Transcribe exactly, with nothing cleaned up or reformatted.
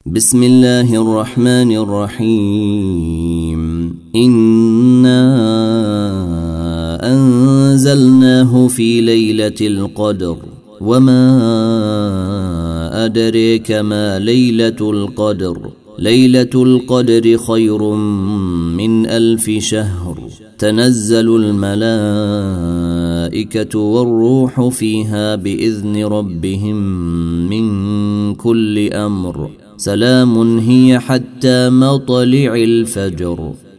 بسم الله الرحمن الرحيم إنا أنزلناه في ليلة القدر وما أدريك ما ليلة القدر ليلة القدر خير من ألف شهر تنزل الملائكة والروح فيها بإذن ربهم من كل أمر سلام هي حتى مطلع الفجر.